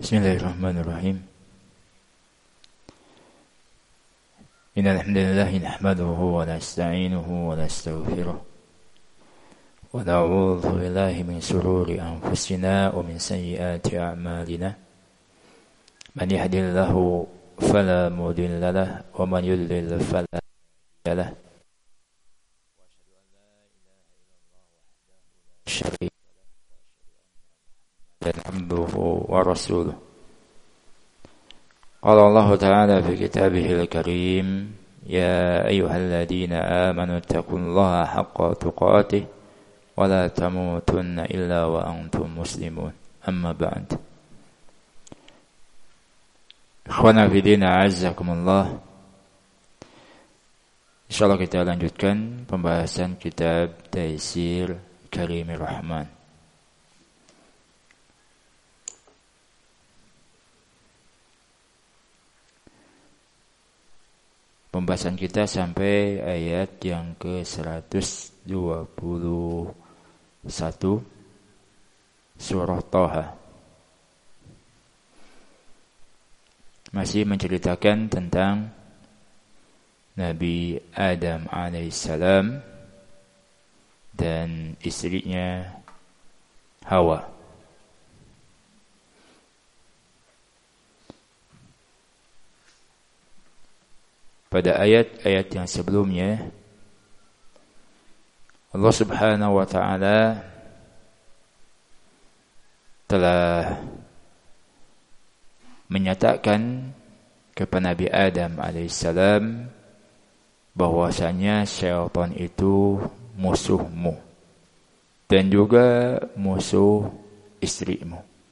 Bismillahirrahmanirrahim. Innal hamdalillah nahmaduhu wa nasta'inuhu wa nastaghfiruh wa na'udzu billahi min shururi anfusina wa min sayyiati a'malina. Man yahdihillahu fala mudilla lahu wa man yudlil fala hadiya lahu. Syarika abduhu wa rasuluh. Qala Allah Ta'ala fi kitabihil karim, ya ayyuhalladzina amanu taqullaha haqqa tuqatih wa la tamutunna illa wa antum muslimun. Amma ba'd. Ikhwana fi din, a'azzakumullah. Insyaallah kita lanjutkan pembahasan kitab Taisir Karimir Rahman. Pembahasan kita sampai ayat yang ke-121 surah Thaha. Masih menceritakan tentang Nabi Adam alaihissalam dan istrinya Hawa. Pada ayat-ayat yang sebelumnya, Allah Subhanahu wa Ta'ala telah menyatakan kepada Nabi Adam alaihissalam bahwasanya syaitan itu musuhmu dan juga musuh istrimu.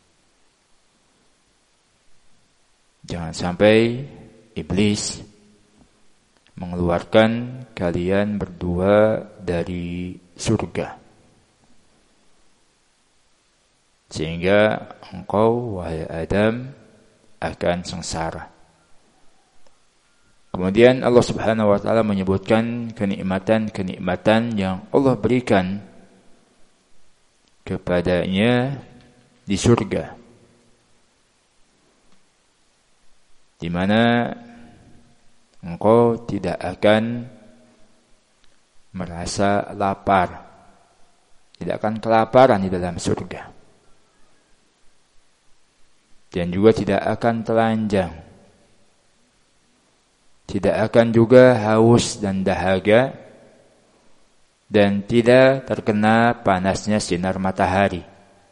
Jangan sampai iblis mengeluarkan kalian berdua dari surga, sehingga engkau, wahai Adam, akan sengsara. Kemudian Allah Subhanahu wa Ta'ala menyebutkan kenikmatan-kenikmatan yang Allah berikan kepadanya di surga, di mana engkau tidak akan merasa lapar, tidak akan kelaparan di dalam surga, dan juga tidak akan telanjang, tidak akan juga haus dan dahaga, dan tidak terkena panasnya sinar matahari.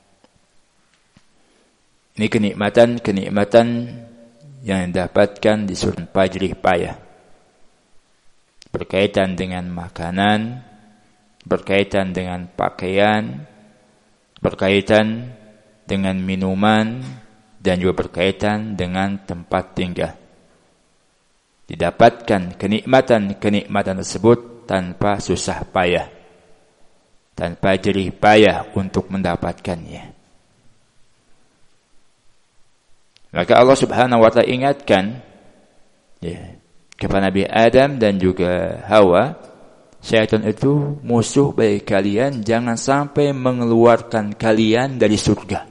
Ini kenikmatan-kenikmatan yang didapatkan di surga tanpa jerih payah, berkaitan dengan makanan, berkaitan dengan pakaian, berkaitan dengan minuman, dan juga berkaitan dengan tempat tinggal. Didapatkan kenikmatan-kenikmatan tersebut tanpa susah payah, tanpa jerih payah untuk mendapatkannya. Maka Allah Subhanahu wa Ta'ala ingatkan kepada Nabi Adam dan juga Hawa, syaitan itu musuh bagi kalian, jangan sampai mengeluarkan kalian dari surga,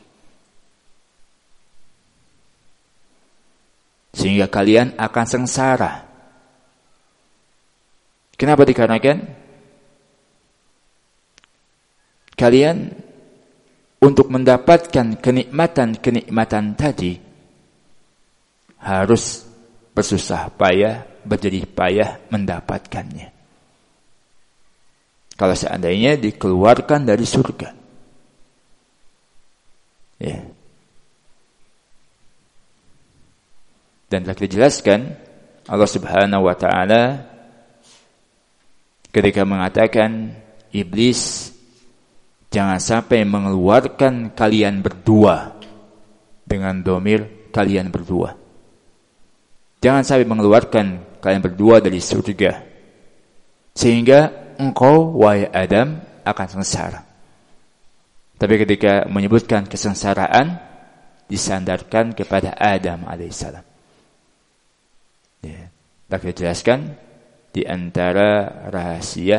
sehingga kalian akan sengsara. Kenapa? Dikarenakan kalian untuk mendapatkan kenikmatan-kenikmatan tadi harus bersusah payah, berjerih payah mendapatkannya. Kalau seandainya dikeluarkan dari surga, dan telah dijelaskan Allah Subhanahu wa Ta'ala ketika mengatakan iblis jangan sampai mengeluarkan kalian berdua, dengan dhamir kalian berdua. Jangan sampai mengeluarkan kalian berdua dari surga, sehingga engkau, wahai Adam, akan sengsara. Tapi ketika menyebutkan kesengsaraan, disandarkan kepada Adam alaihissalam. Tapi dijelaskan di antara rahasia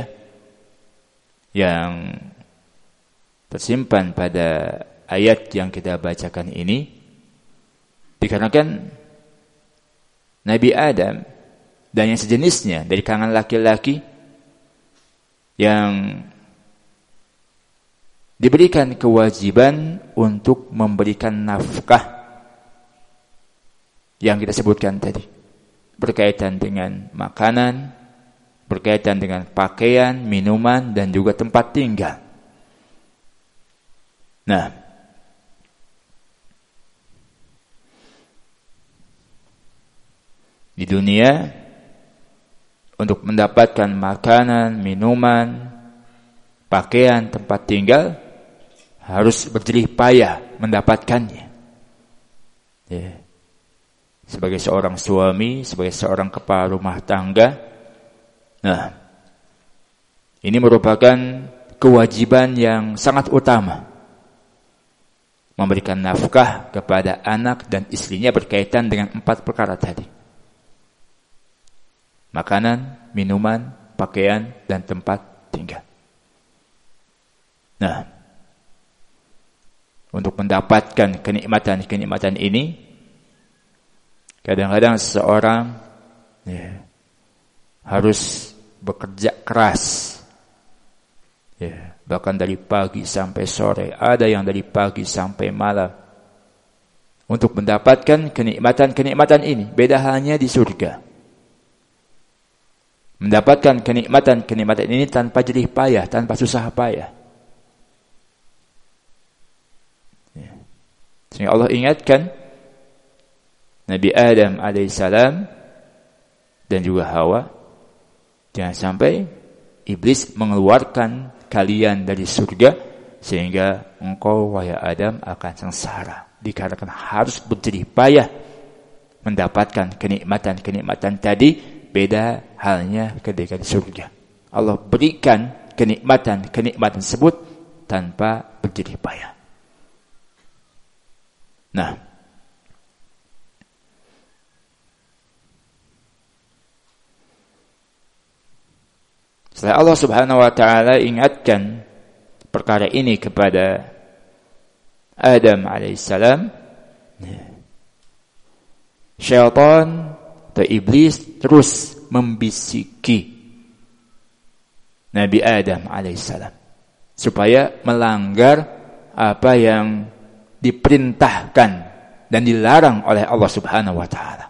yang tersimpan pada ayat yang kita bacakan ini, Dikarenakan Nabi Adam dan yang sejenisnya dari kalangan laki-laki yang diberikan kewajiban untuk memberikan nafkah yang kita sebutkan tadi, berkaitan dengan makanan, berkaitan dengan pakaian, minuman, dan juga tempat tinggal. Nah, di dunia untuk mendapatkan makanan, minuman, pakaian, tempat tinggal harus berjerih payah mendapatkannya. Ya. Sebagai seorang suami, sebagai seorang kepala rumah tangga, nah, ini merupakan kewajiban yang sangat utama. Memberikan nafkah kepada anak dan istrinya berkaitan dengan 4 perkara tadi. Makanan, minuman, pakaian, dan tempat tinggal. Nah, untuk mendapatkan kenikmatan-kenikmatan ini, kadang-kadang seseorang harus bekerja keras. Bahkan dari pagi sampai sore, ada yang dari pagi sampai malam untuk mendapatkan kenikmatan-kenikmatan ini. Beda halnya di surga. Mendapatkan kenikmatan-kenikmatan ini tanpa jerih payah, tanpa susah payah. Sehingga Allah ingatkan Nabi Adam alaihissalam dan juga Hawa, jangan sampai iblis mengeluarkan kalian dari surga sehingga engkau wahai Adam akan sengsara. Dikarenakan harus berjerih payah mendapatkan kenikmatan-kenikmatan tadi. Beda halnya ketika di surga. Allah berikan kenikmatan-kenikmatan tersebut tanpa berjerih payah. Nah, setelah Allah Subhanahu wa taala ingatkan perkara ini kepada Adam alaihissalam, syaitan atau iblis terus membisiki Nabi Adam alaihissalam supaya melanggar apa yang diperintahkan dan dilarang oleh Allah Subhanahu wa taala.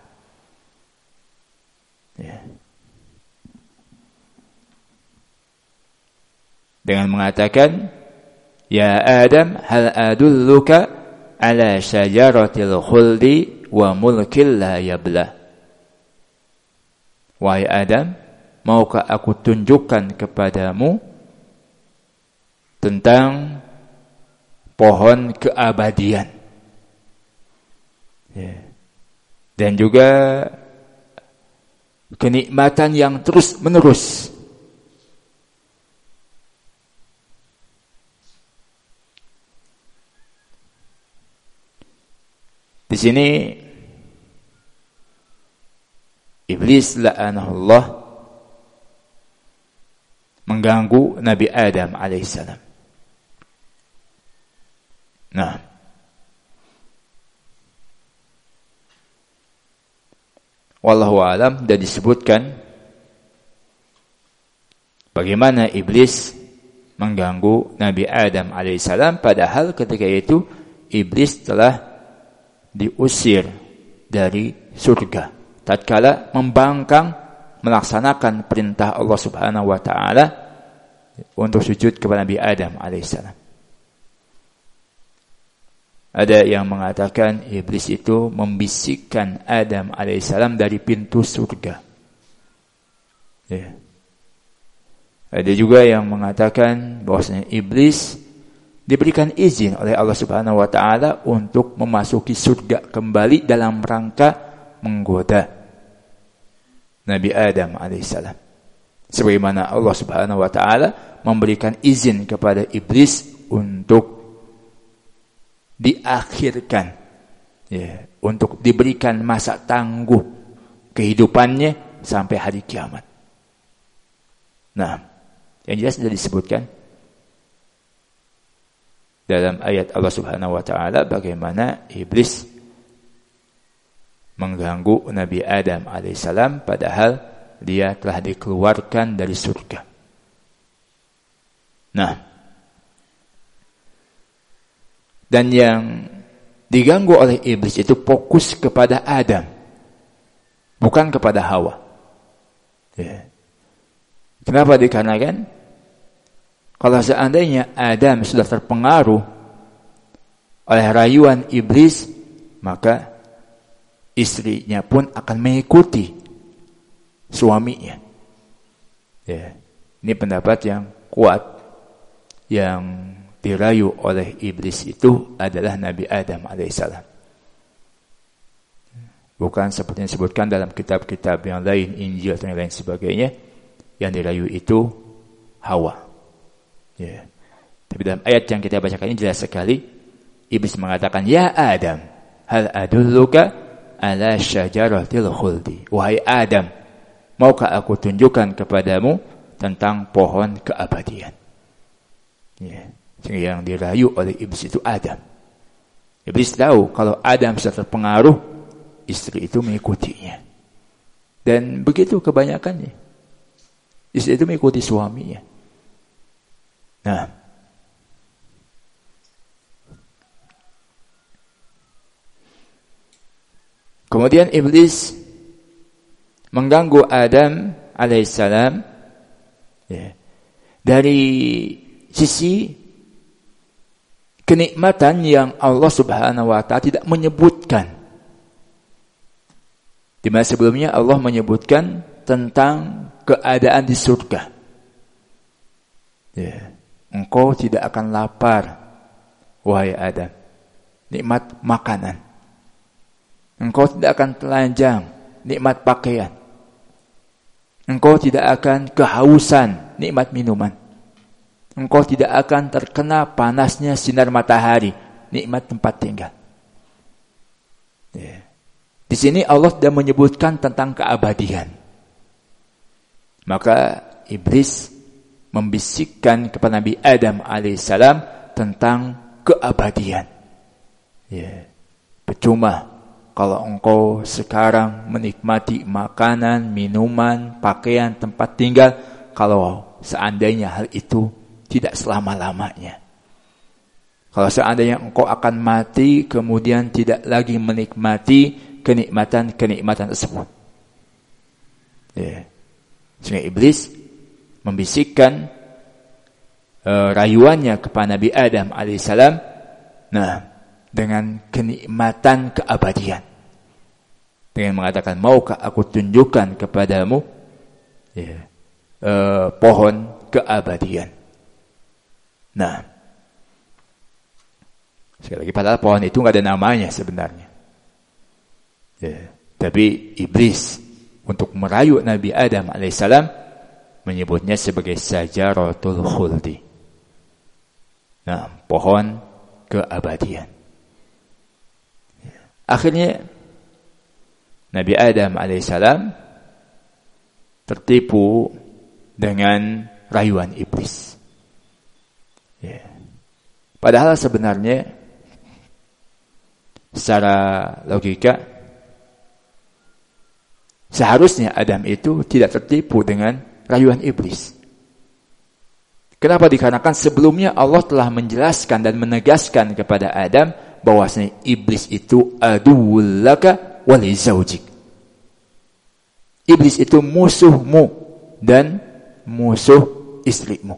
Dengan mengatakan, "Ya Adam, hal adulluka ala syajaratil khuldi wa mulkil la yabla." Wahai Adam, maukah aku tunjukkan kepadamu tentang pohon keabadian? Dan juga kenikmatan yang terus menerus. Di sini iblis la'anahullah mengganggu Nabi Adam alaihissalam. Nah, wallahu alam, dan disebutkan bagaimana iblis mengganggu Nabi Adam alaihissalam, padahal ketika itu iblis telah diusir dari surga tatkala membangkang melaksanakan perintah Allah Subhanahu wa taala untuk sujud kepada Nabi Adam alaihissalam. Ada yang mengatakan iblis itu membisikkan Adam alaihissalam dari pintu surga. Ada juga yang mengatakan bahwasanya iblis diberikan izin oleh Allah Subhanahu wa taala untuk memasuki surga kembali dalam rangka menggoda Nabi Adam alaihissalam. Sebagaimana Allah Subhanahu wa taala memberikan izin kepada iblis untuk diakhirkan, untuk diberikan masa tangguh kehidupannya sampai hari kiamat. Nah, yang jelas sudah disebutkan dalam ayat Allah Subhanahu wa taala bagaimana iblis mengganggu Nabi Adam alaihissalam padahal dia telah dikeluarkan dari surga. Nah, dan yang diganggu oleh iblis itu fokus kepada Adam, bukan kepada Hawa. Ya. Kenapa? Dikarenakan kalau seandainya Adam sudah terpengaruh oleh rayuan iblis, maka istrinya pun akan mengikuti suaminya. Ya. Ini pendapat yang kuat. Yang dirayu oleh iblis itu adalah Nabi Adam alaihissalam. Bukan seperti yang disebutkan dalam kitab-kitab yang lain, Injil dan lain sebagainya. Yang dirayu itu Hawa. Ya. Tapi dalam ayat yang kita bacakan ini jelas sekali. Iblis mengatakan, "Ya Adam, hal adulluka ala syajaratil khuldi." Wahai Adam, maukah aku tunjukkan kepadamu tentang pohon keabadian? Ya. Sehingga yang dirayu oleh iblis itu Adam. Iblis tahu kalau Adam sudah terpengaruh, istri itu mengikutinya. Dan begitu kebanyakannya. Istri itu mengikuti suaminya. Nah, kemudian iblis mengganggu Adam alaihissalam ya, dari sisi kenikmatan yang Allah Subhanahu wa taala tidak menyebutkan. Di mana sebelumnya Allah menyebutkan tentang keadaan di surga. Ya. Engkau tidak akan lapar, wahai Adam. Nikmat makanan. Engkau tidak akan telanjang, nikmat pakaian. Engkau tidak akan kehausan, nikmat minuman. Engkau tidak akan terkena panasnya sinar matahari, nikmat tempat tinggal. Ya. Di sini Allah sudah menyebutkan tentang keabadian. Maka iblis membisikkan kepada Nabi Adam alaihissalam tentang keabadian. Ya. Percuma kalau engkau sekarang menikmati makanan, minuman, pakaian, tempat tinggal, kalau seandainya hal itu tidak selama-lamanya. Kalau seandainya engkau akan mati, kemudian tidak lagi menikmati kenikmatan-kenikmatan tersebut. Ya. Sehingga iblis membisikkan rayuannya kepada Nabi Adam alaihissalam, nah, dengan kenikmatan keabadian. Dengan mengatakan, maukah aku tunjukkan kepadamu ya, pohon keabadian. Nah, sekali lagi padahal pohon itu nggak ada namanya sebenarnya. Ya, tapi iblis untuk merayu Nabi Adam alaihissalam menyebutnya sebagai sajaratul khuldi. Nah, pohon keabadian. Ya. Akhirnya Nabi Adam alaihissalam tertipu dengan rayuan iblis. Ya. Padahal sebenarnya secara logika seharusnya Adam itu tidak tertipu dengan rayuan iblis. Kenapa? Dikarenakan sebelumnya Allah telah menjelaskan dan menegaskan kepada Adam bahwasanya iblis itu aduwwul laka wa li zaujik. Iblis itu musuhmu dan musuh istrimu.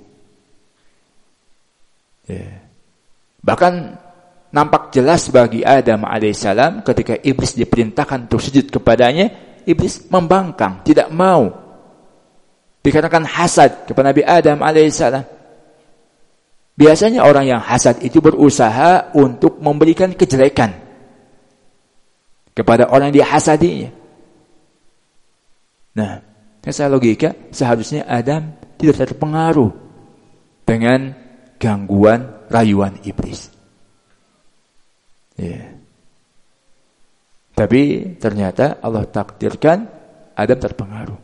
Ya. Bahkan nampak jelas bagi Adam alaihissalam ketika iblis diperintahkan untuk sujud kepadanya, iblis membangkang, tidak mau. Dikarenakan hasad kepada Nabi Adam alaihissalam. Biasanya orang yang hasad itu berusaha untuk memberikan kejelekan kepada orang yang dihasadinya. Nah, secara logika seharusnya Adam tidak terpengaruh dengan gangguan rayuan iblis. Ya. Tapi ternyata Allah takdirkan Adam terpengaruh.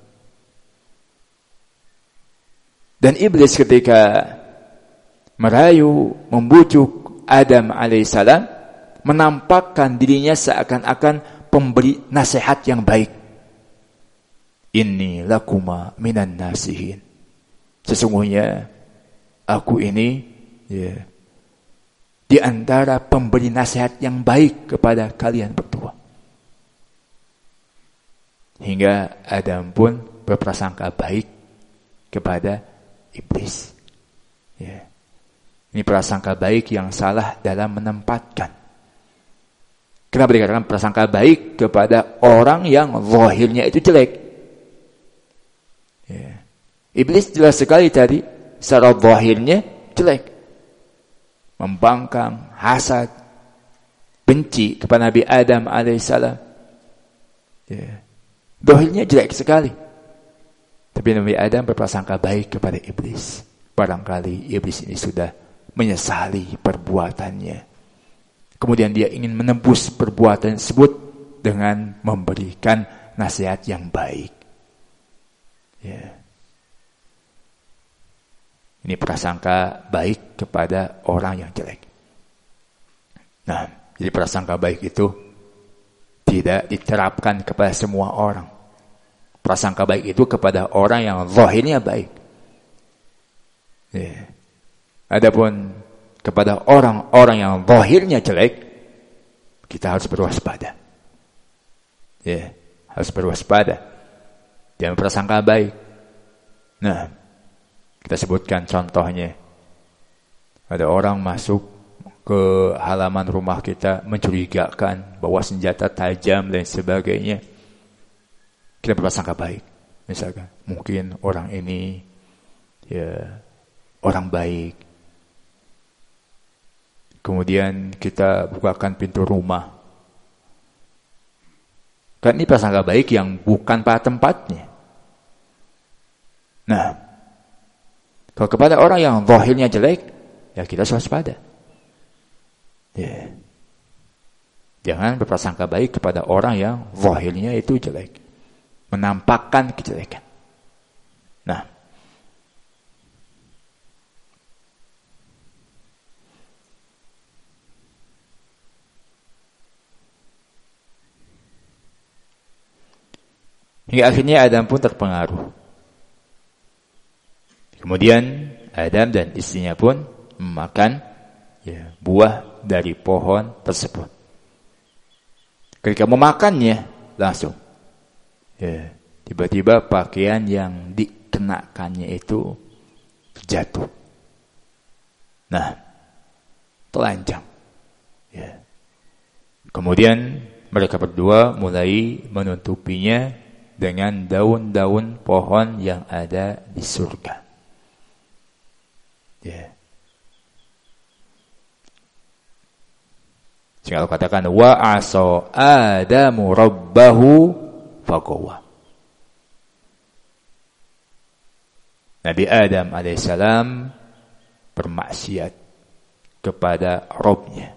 Dan iblis ketika merayu, membujuk Adam alaihissalam, menampakkan dirinya seakan-akan pemberi nasihat yang baik. Inni lakuma minan nasihin. Sesungguhnya aku ini di antara pemberi nasihat yang baik kepada kalian berdua. Hingga Adam pun berprasangka baik kepada iblis. Ini prasangka baik yang salah dalam menempatkan. Kenapa dikatakan prasangka baik kepada orang yang zahirnya itu jelek? Iblis jelas sekali tadi secara zahirnya jelek. Membangkang, hasad, benci kepada Nabi Adam alaihissalam. Zahirnya jelek sekali. Tapi Nabi Adam berprasangka baik kepada iblis. Barangkali iblis ini sudah menyesali perbuatannya. Kemudian dia ingin menembus perbuatan tersebut dengan memberikan nasihat yang baik. Ini prasangka baik kepada orang yang jelek. Nah, jadi prasangka baik itu tidak diterapkan kepada semua orang. Prasangka baik itu kepada orang yang zahirnya baik. Adapun kepada orang-orang yang zahirnya jelek, kita harus berwaspada. Harus berwaspada. Jangan prasangka baik. Nah, kita sebutkan contohnya. Ada orang masuk ke halaman rumah kita mencurigakan, bawa senjata tajam dan sebagainya. Kita berprasangka baik. Misalkan, mungkin orang ini orang baik. Kemudian kita bukakan pintu rumah. Kan ini prasangka baik yang bukan pada tempatnya. Nah, kalau kepada orang yang zahirnya jelek, ya kita waspada. Jangan berprasangka baik kepada orang yang zahirnya itu jelek. Menampakkan kejelekan. Nah, hingga akhirnya Adam pun terpengaruh. Kemudian Adam dan istrinya pun memakan buah dari pohon tersebut. Ketika memakannya langsung tiba-tiba pakaian yang dikenakannya itu jatuh. Nah, telanjang. Kemudian mereka berdua mulai menutupinya dengan daun-daun pohon yang ada di surga. Sehingga Allah katakan wa asa Adamu rabbahu fagawa. Nabi Adam alaihissalam bermaksiat kepada Rabb-nya.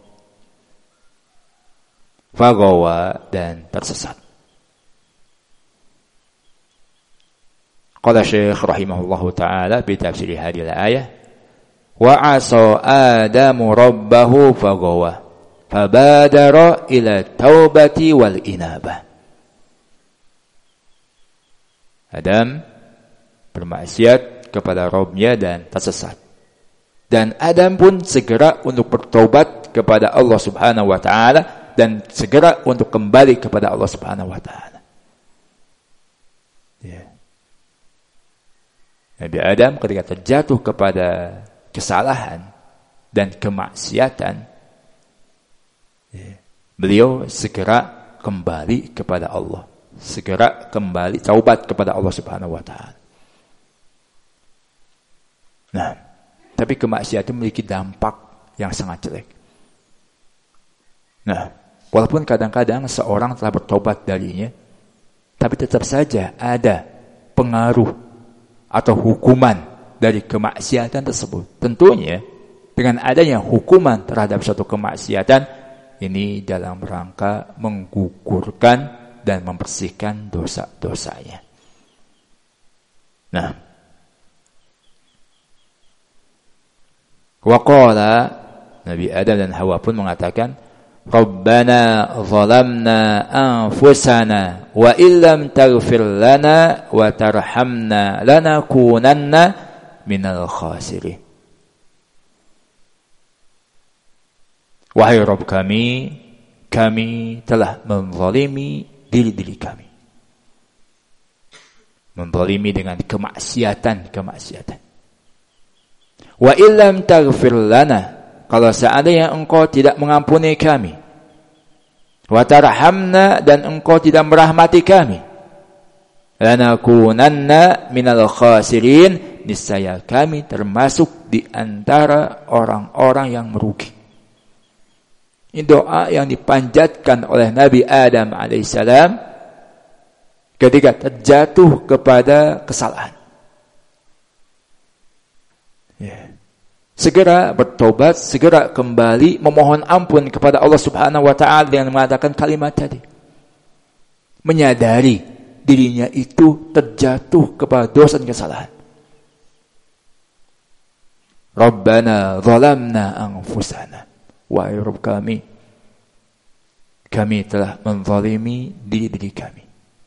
Fagawa, dan tersesat. Qala Syekh rahimahullahu ta'ala bi tafsir hadhihi al-ayah wa asa Adamu rabbahu fagawa fabadara ila taubati wal inabah. Adam bermaksiat kepada Rabb-nya dan tersesat. Dan Adam pun segera untuk bertobat kepada Allah Subhanahu wa taala dan segera untuk kembali kepada Allah Subhanahu wa taala. Nabi Adam ketika terjatuh kepada kesalahan dan kemaksiatan, beliau segera kembali kepada Allah, segera kembali taubat kepada Allah Subhanahu wa taala. Nah, tapi kemaksiatan memiliki dampak yang sangat jelek. Nah, walaupun kadang-kadang seorang telah bertobat darinya, tapi tetap saja ada pengaruh atau hukuman dari kemaksiatan tersebut. Tentunya dengan adanya hukuman terhadap suatu kemaksiatan ini dalam rangka menggugurkan dan membersihkan dosa-dosanya. Nah, waqala Nabi Adam dan Hawa pun mengatakan Rabbana zalamna anfusana wa illam taghfir lana wa tarhamna lanakunanna minal khasirin. Wahai Rabb kami telah menzalimi diri kami. Menzalimi dengan kemaksiatan. Wa illam taghfir lana, kalau seandainya engkau tidak mengampuni kami, wa tarhamna, dan engkau tidak merahmati kami, lanakunanna minal khasirin, niscaya kami termasuk di antara orang-orang yang merugi. Ini doa yang dipanjatkan oleh Nabi Adam alaihissalam ketika terjatuh kepada kesalahan. Segera bertobat, segera kembali memohon ampun kepada Allah Subhanahu wa taala dengan mengatakan kalimat tadi. Menyadari dirinya itu terjatuh kepada dosa dan kesalahan. Rabbana zalamna anfusana. Wahai Rabb kami telah menzalimi diri kami.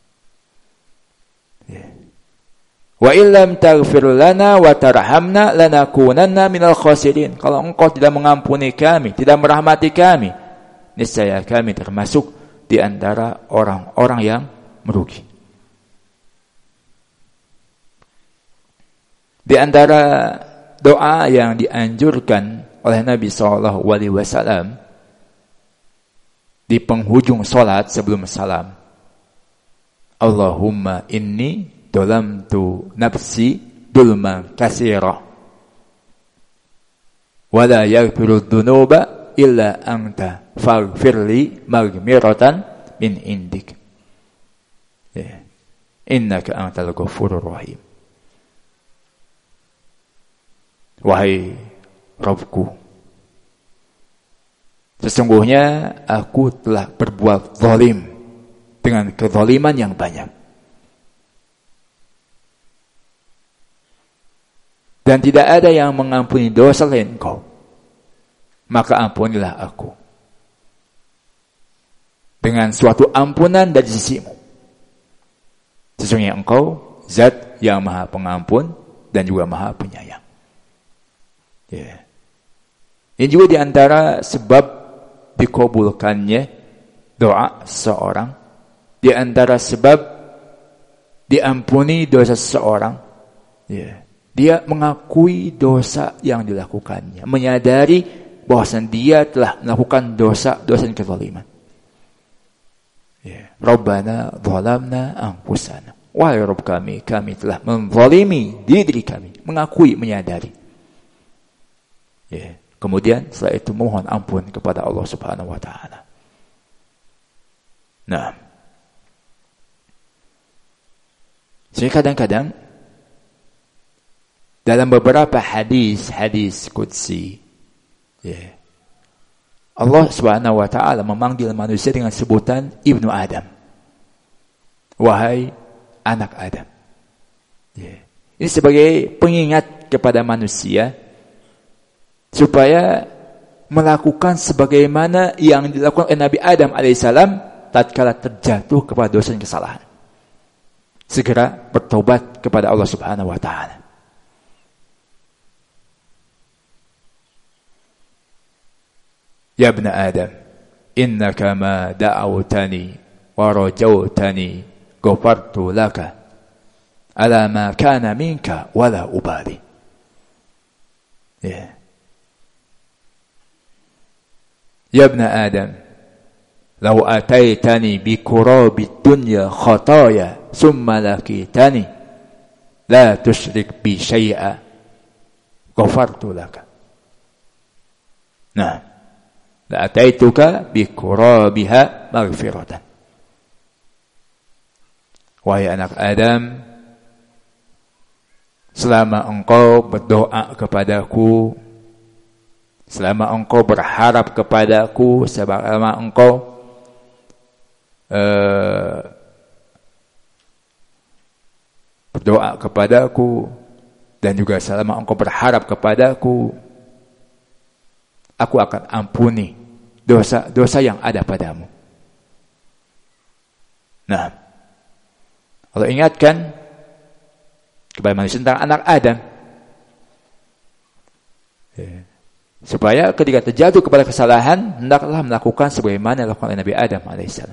Wa illam taghfir lana wa tarhamna lanakunanna minal khasirin. Kalau engkau tidak mengampuni kami, tidak merahmati kami, niscaya kami termasuk di antara orang-orang yang merugi. Di antara doa yang dianjurkan oleh Nabi SAW di penghujung salat sebelum salam, Allahumma inni dolamtu nafsi dulman katsira wa la yaghfiru dzunuba illa anta faghfirli maghfiratan min indik innaka antal ghafurur rahim. Wahai Rabbku, sesungguhnya aku telah berbuat zalim dengan kezaliman yang banyak. Dan tidak ada yang mengampuni dosa selain Engkau. Maka ampunilah aku dengan suatu ampunan dari sisimu. Sesungguhnya Engkau Zat yang Maha Pengampun dan juga Maha Penyayang. Ini juga diantara sebab dikabulkannya doa seseorang, diantara sebab diampuni dosa seseorang. Dia mengakui dosa yang dilakukannya, menyadari bahwasan dia telah melakukan dosa dan kezaliman. Rabbana zalamna anfusana. Wahai Rabb kami telah menzalimi diri kami, mengakui, menyadari. Kemudian setelah itu mohon ampun kepada Allah Subhanahu wa taala. Nah, jadi kadang-kadang dalam beberapa hadis qudsi, Allah Subhanahu wa taala memanggil manusia dengan sebutan Ibnu Adam. Wahai anak Adam. Ini sebagai pengingat kepada manusia supaya melakukan sebagaimana yang dilakukan oleh Nabi Adam alaihissalam tatkala terjatuh kepada dosa dan kesalahan. Segera bertobat kepada Allah Subhanahu wa taala. Ya ibn Adam, innaka ma da'awtani wa rajawtani ghafartu laka ala ma kana minka wala ubali. Ya ibn Adam, law ataitani bi qurabi dunya khataya summa lakitani la tusyrik bi syai'a ghafartu laka. Nah, la ataituka bi qurabiha maghfiratan. Wahai anak Adam, selama engkau berdoa kepadaku, selama engkau berharap kepadaku, selama engkau berdoa kepadaku, dan juga selama engkau berharap kepadaku, aku akan ampuni dosa-dosa yang ada padamu. Nah, Allah ingatkan kepada manusia tentang anak Adam, supaya ketika terjatuh kepada kesalahan, hendaklah melakukan sebagaimana dilakukan oleh Nabi Adam alaihissalam.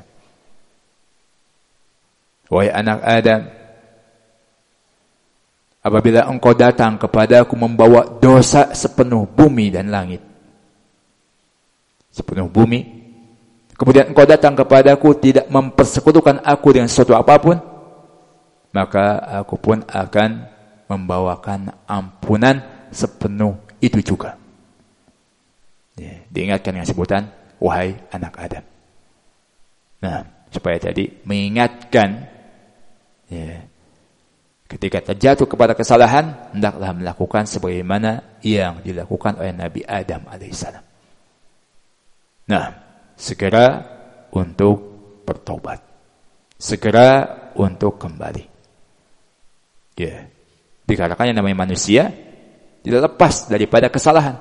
Wahai anak Adam, apabila engkau datang kepadaku membawa dosa sepenuh bumi dan langit, sepenuh bumi, kemudian engkau datang kepadaku tidak mempersekutukan aku dengan sesuatu apapun, maka aku pun akan membawakan ampunan sepenuh itu juga. Diingatkan dengan sebutan wahai anak Adam. Nah, supaya tadi mengingatkan, ketika terjatuh kepada kesalahan, hendaklah melakukan sebagaimana yang dilakukan oleh Nabi Adam alaihissalam. Nah, segera untuk bertobat, segera untuk kembali. Dikarenakan yang namanya manusia tidak lepas daripada kesalahan.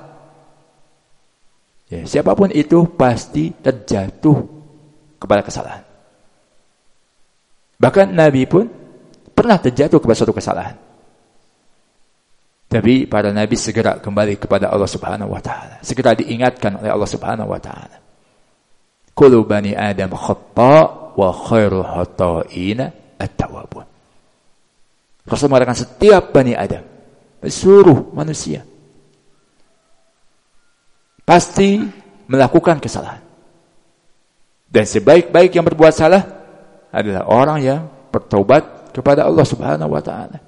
Siapapun itu pasti terjatuh kepada kesalahan. Bahkan Nabi pun pernah terjatuh kepada suatu kesalahan. Tapi para Nabi segera kembali kepada Allah Subhanahu wa Ta'ala. Segera diingatkan oleh Allah Subhanahu wa Ta'ala. Kullu bani Adam khata' wa khairu khata'ina at-tawwabun. Rasul mengatakan setiap bani Adam, seluruh manusia, pasti melakukan kesalahan. Dan sebaik-baik yang berbuat salah adalah orang yang bertaubat kepada Allah Subhanahu wa Ta'ala.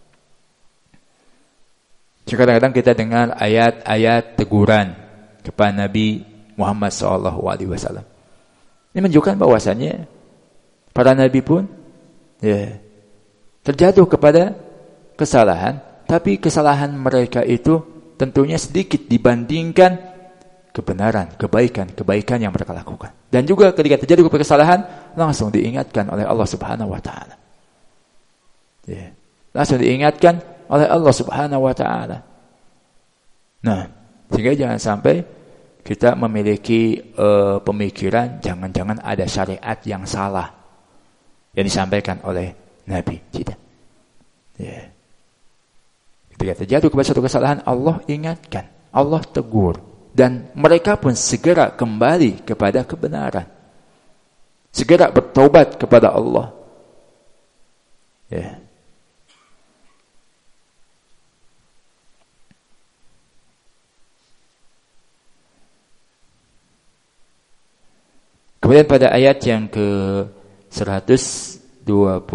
Kadang-kadang kita dengar ayat-ayat teguran kepada Nabi Muhammad SAW. Ini menunjukkan bahwasannya para nabi pun terjatuh kepada kesalahan, tapi kesalahan mereka itu tentunya sedikit dibandingkan kebenaran, kebaikan yang mereka lakukan. Dan juga ketika terjadi kesalahan, langsung diingatkan oleh Allah Subhanahu wa Ta'ala. Langsung diingatkan oleh Allah Subhanahu wa Ta'ala. Nah, sehingga jangan sampai kita memiliki pemikiran jangan-jangan ada syariat yang salah yang disampaikan oleh Nabi. Tidak. Ketika terjatuh kepada suatu kesalahan, Allah ingatkan, Allah tegur, dan mereka pun segera kembali kepada kebenaran, segera bertaubat kepada Allah. Kemudian pada ayat yang ke-122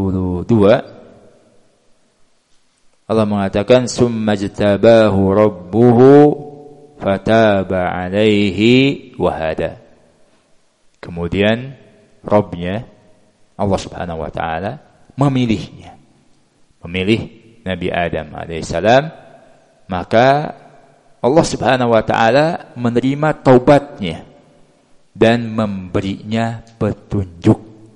Allah mengatakan summajtabahu rabbuhu fataba alaihi wahada. Kemudian Rabbnya Allah Subhanahu wa Ta'ala memilih Nabi Adam alaihissalam, maka Allah Subhanahu wa Ta'ala menerima taubatnya dan memberinya petunjuk.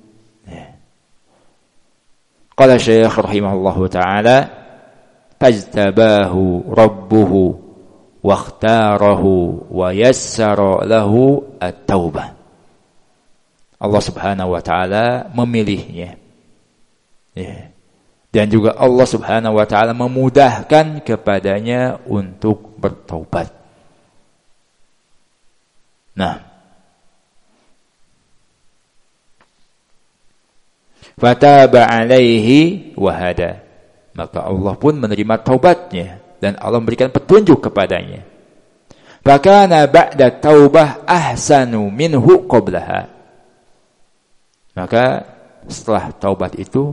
Qala Syekh rahimahullahu ta'ala, fajtabahu rabbuhu wakhtarahu wa yassara lahu at-taubah. Allah Subhanahu wa Ta'ala memilihnya. Dan juga Allah Subhanahu wa Ta'ala memudahkan kepadanya untuk bertaubat. Nah, fataba alaihi wahada, maka Allah pun menerima taubatnya dan Allah memberikan petunjuk kepadanya. Fakana ba'da taubah ahsanu minhu qablaha, maka setelah taubat itu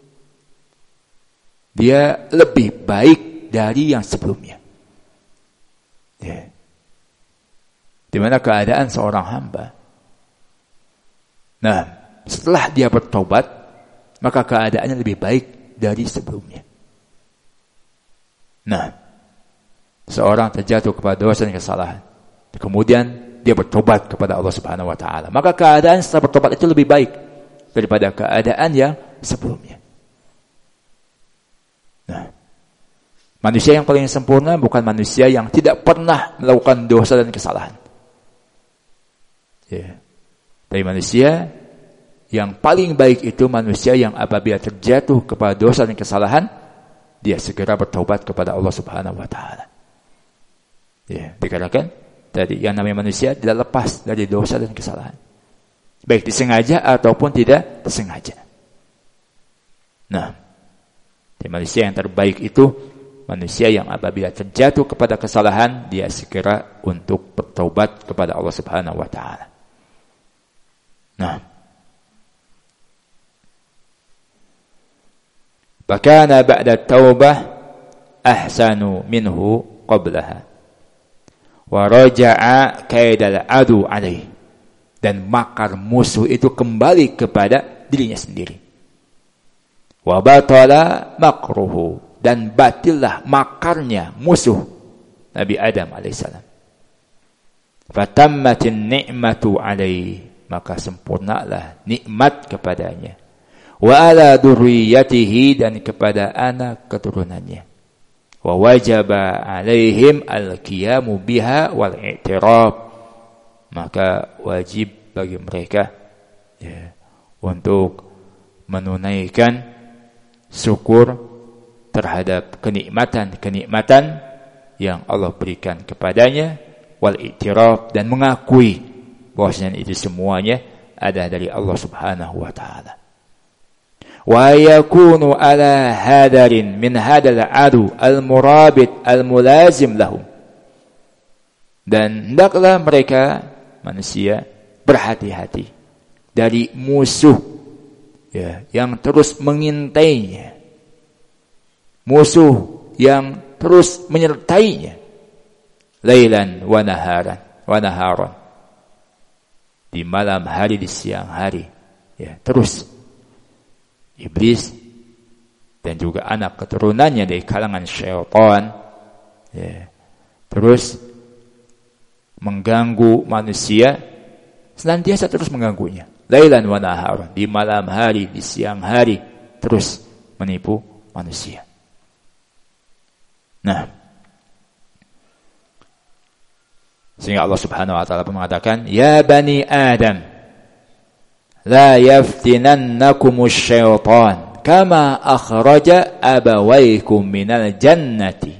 dia lebih baik dari yang sebelumnya. Di mana keadaan seorang hamba, nah setelah dia bertaubat, maka keadaannya lebih baik dari sebelumnya. Nah, seorang terjatuh kepada dosa dan kesalahan, kemudian dia bertobat kepada Allah Subhanahu wa Ta'ala, maka keadaan setelah bertobat itu lebih baik daripada keadaan yang sebelumnya. Nah, manusia yang paling sempurna bukan manusia yang tidak pernah melakukan dosa dan kesalahan. Ya. Dari manusia yang paling baik itu manusia yang apabila terjatuh kepada dosa dan kesalahan, dia segera bertaubat kepada Allah Subhanahu wa taala. Ya, dikatakan tadi yang namanya manusia tidak lepas dari dosa dan kesalahan. Baik disengaja ataupun tidak disengaja. Nah, manusia yang terbaik itu manusia yang apabila terjatuh kepada kesalahan, dia segera untuk bertaubat kepada Allah Subhanahu wa taala. Nah, bakana ba'da taubah ahsanu minhu qablaha wa raja'a kaidal adu alaih, dan makar musuh itu kembali kepada dirinya sendiri. Wa batala makruhu, dan batillah makarnya musuh Nabi Adam alaihissalam. Fatammatin ni'matu alaih, maka sempurnalah nikmat kepadanya. Wa ala dzurriyyatihi, dan kepada anak keturunannya. Wa wajaba alaihim al-qiyamu biha wal i'tiraf, maka wajib bagi mereka untuk menunaikan syukur terhadap kenikmatan-kenikmatan yang Allah berikan kepadanya, wal i'tiraf, dan mengakui bahwasanya itu semuanya ada dari Allah Subhanahu wa taala. Wa yakunu ala hadarin min hadal adu al-murabit al-mulazim lahum, dan hendaklah mereka manusia berhati-hati dari musuh yang terus mengintainya, musuh yang terus menyertainya, lailan wa naharan, di malam hari, di siang hari, terus iblis dan juga anak keturunannya dari kalangan syaitan terus mengganggu manusia, senantiasa terus mengganggunya, lailan wa naharan, di malam hari, di siang hari, terus menipu manusia. Nah, sehingga Allah Subhanahu wa taala mengatakan, ya bani Adam, la yaftinannakumus syaitan kama akhraja abawaykum minal jannati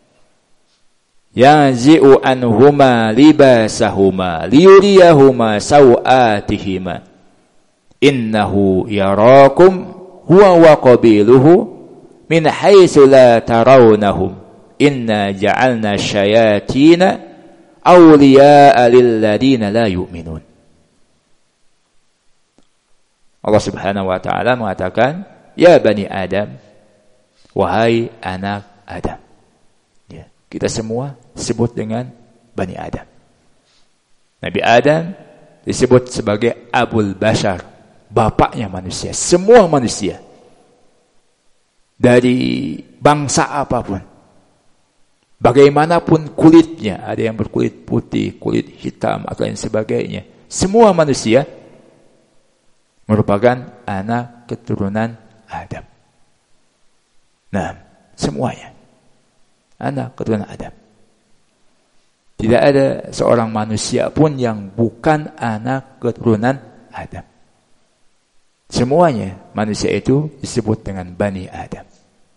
yanzi'u anhuma libasahuma liyuriyahuma sawatihima innahu yarakum huwa wa qabiluhu min haitsu la tarawnahum inna ja'alna syayatina awliya'a lil ladina la yu'minun. Allah Subhanahu wa taala mengatakan, ya bani Adam, wahai anak Adam. Kita semua disebut dengan bani Adam. Nabi Adam disebut sebagai Abul Bashar, bapaknya manusia, semua manusia. Dari bangsa apapun, bagaimanapun kulitnya, ada yang berkulit putih, kulit hitam, atau lain sebagainya, semua manusia merupakan anak keturunan Adam. Nah, semuanya anak keturunan Adam. Tidak ada seorang manusia pun yang bukan anak keturunan Adam. Semuanya manusia itu disebut dengan Bani Adam.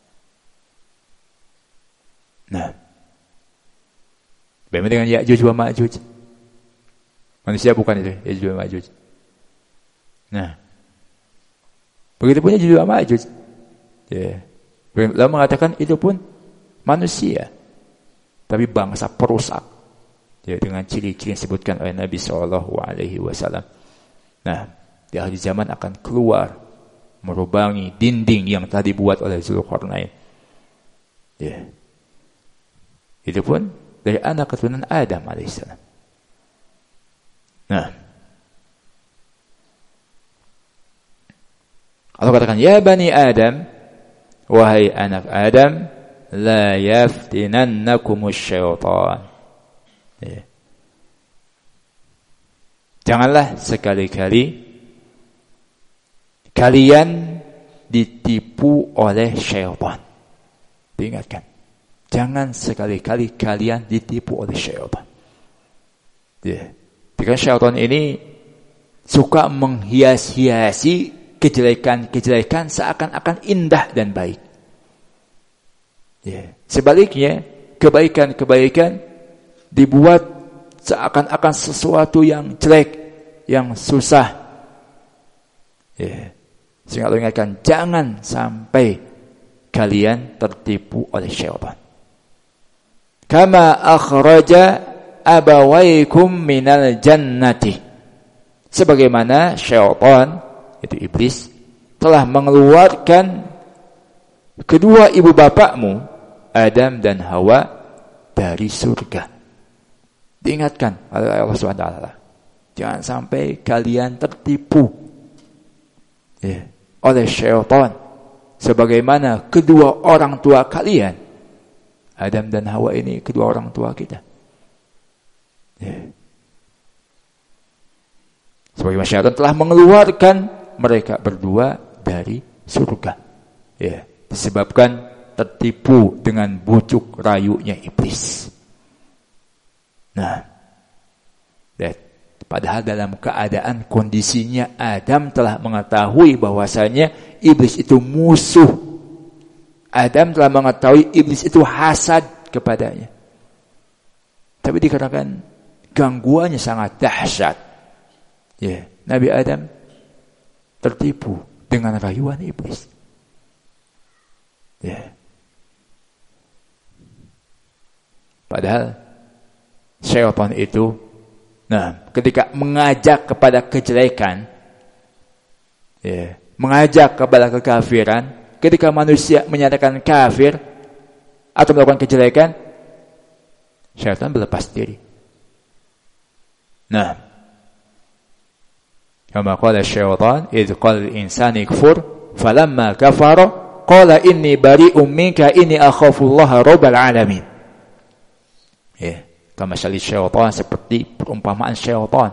Nah, bagaimana dengan Ya'juj wa Ma'juj? Manusia bukan itu, Ya'juj wa Ma'juj. Nah, begitu pun Ya'juj wa Ma'juj. Lalu mengatakan itu pun manusia, tapi bangsa perusak. Dengan ciri-ciri yang disebutkan oleh Nabi SAW. Nah, di akhir zaman akan keluar merubangi dinding yang telah dibuat oleh Zulkarnain. Itu pun dari anak keturunan Adam alaihissalam. Nah, Allah katakan, ya bani Adam, wahai anak Adam, la yaftinannakumus syaitan. Janganlah sekali-kali kalian ditipu oleh syaitan. Diingatkan, jangan sekali-kali kalian ditipu oleh syaitan. Karena syaitan ini suka menghias-hiasi kejelekan-kejelekan seakan-akan indah dan baik. Ya. Sebaliknya, kebaikan-kebaikan dibuat seakan-akan sesuatu yang jelek, yang susah. Ya. Sehingga Allah ingatkan, jangan sampai kalian tertipu oleh syaitan. Kama akhraja abawaikum minal jannati. Sebagaimana syaitan, itu iblis, telah mengeluarkan kedua ibu bapakmu, Adam dan Hawa, dari surga. Diingatkan oleh Allah SWT. Jangan sampai kalian tertipu oleh syaitan. Sebagaimana kedua orang tua kalian, Adam dan Hawa ini kedua orang tua kita. Sebagaimana syaitan telah mengeluarkan mereka berdua dari surga. Disebabkan tertipu dengan bujuk rayunya iblis. Nah, padahal dalam keadaan kondisinya Adam telah mengetahui bahwasanya iblis itu musuh. Adam telah mengetahui iblis itu hasad kepadanya. Tapi dikarenakan gangguannya sangat dahsyat, Nabi Adam tertipu dengan rayuan iblis. Padahal syaitan itu, ketika mengajak kepada kejelekan, mengajak kepada kekafiran, ketika manusia menyatakan kafir atau melakukan kejelekan, syaitan berlepas diri. Kama qala syaitan idh qala al-insani kfur falamma kafara qala inni bari'um minka inni akhafullaha rabbal alamin. Kama syaitan, seperti perumpamaan syaitan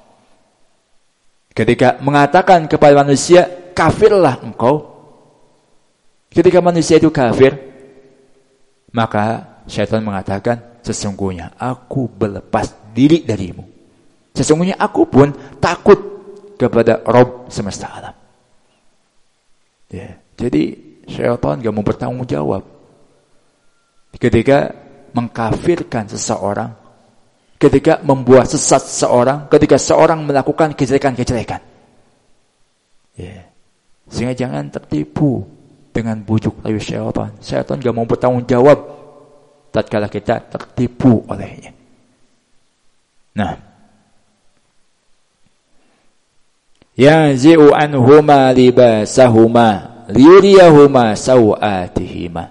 ketika mengatakan kepada manusia, kafirlah engkau. Ketika manusia itu kafir, maka syaitan mengatakan, sesungguhnya aku berlepas diri darimu. Sesungguhnya aku pun takut kepada Rabb semesta alam. Jadi syaitan gak mau bertanggung jawab ketika mengkafirkan seseorang, ketika membuat sesat seseorang, ketika seorang melakukan kejelekan-kejelekan. Sehingga jangan tertipu dengan bujuk rayu syaitan. Syaitan gak mau bertanggung jawab tatkala kita tertipu olehnya. Yanzi'u anhuma libasahuma liyuriyahuma sawatihima.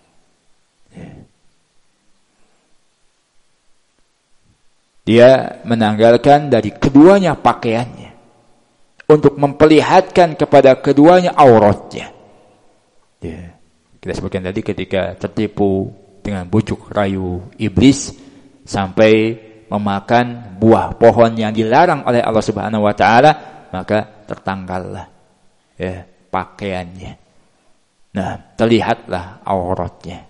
Dia menanggalkan dari keduanya pakaiannya untuk memperlihatkan kepada keduanya auratnya. Kita sebutkan tadi ketika tertipu dengan bujuk rayu iblis sampai memakan buah pohon yang dilarang oleh Allah Subhanahu wa taala, maka tertanggallah pakaiannya. Terlihatlah auratnya.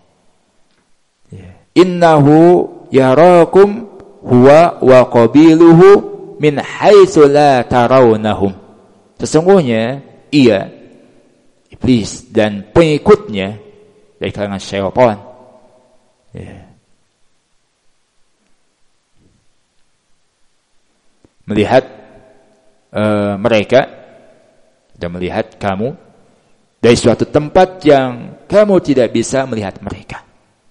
Innahu yarakum huwa wa qabiluhu min haitsu la tarawnahum. Sesungguhnya ia, iblis dan pengikutnya dari kalangan syaitan, melihat mereka dan melihat kamu dari suatu tempat yang kamu tidak bisa melihat mereka.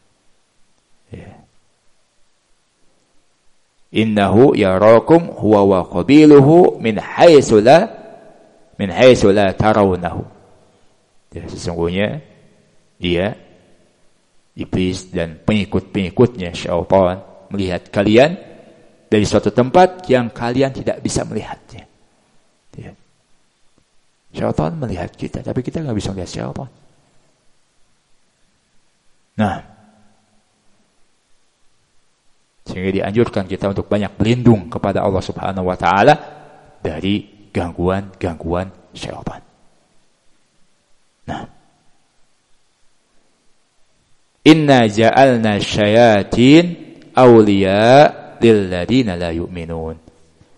Innahu yarakum huwa wa qabiluhu min haitsu la tarawnahu. Sesungguhnya dia, iblis dan pengikut-pengikutnya syaitan, melihat kalian dari suatu tempat yang kalian tidak bisa melihatnya. Syaitan melihat kita, tapi kita nggak bisa melihat syaitan. Sehingga dianjurkan kita untuk banyak berlindung kepada Allah Subhanahu wa taala dari gangguan-gangguan syaitan. Inna ja'alna syayatin awliya lilladzina la yu'minun.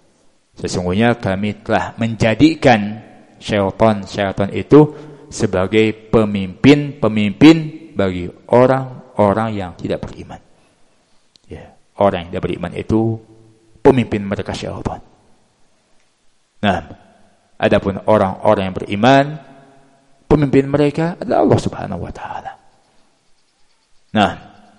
Sesungguhnya kami telah menjadikan syaitan itu sebagai pemimpin bagi orang-orang yang tidak beriman. Ya, orang yang tidak beriman itu pemimpin mereka syaitan. Nah, adapun orang-orang yang beriman, pemimpin mereka adalah Allah Subhanahu wa taala. Nah,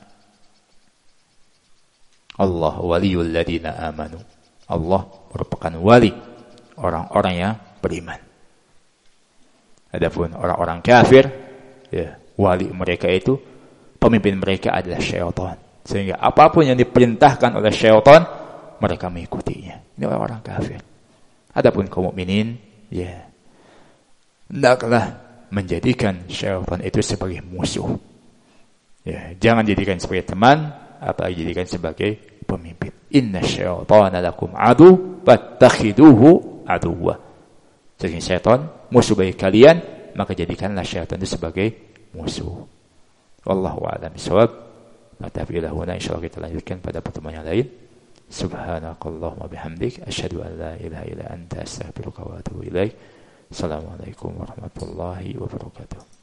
Allah waliyul ladina amanu. Allah merupakan wali orang-orang yang beriman. Adapun orang-orang kafir, ya, wali mereka itu, pemimpin mereka adalah syaitan. Sehingga apapun yang diperintahkan oleh syaitan, mereka mengikutinya. Ini orang-orang kafir. Adapun kaum mukminin, ya, hendaklah menjadikan syaitan itu sebagai musuh. Ya, jangan jadikan sebagai teman, apalagi jadikan sebagai pemimpin. Inna syaitana lakum adu fattakhiduhu aduwwa. Jadi syaitan musuh bagi kalian, maka jadikanlah syaitan itu sebagai musuh. Wallahu a'lam bishawab. Matafilah huna, insyaallah kita lanjutkan pada pertemuan yang lain. Subhanakallahumma bihamdik asyhadu an la ilaha illa anta astaghfiruka wa atubu ilaik. Assalamualaikum warahmatullahi wabarakatuh.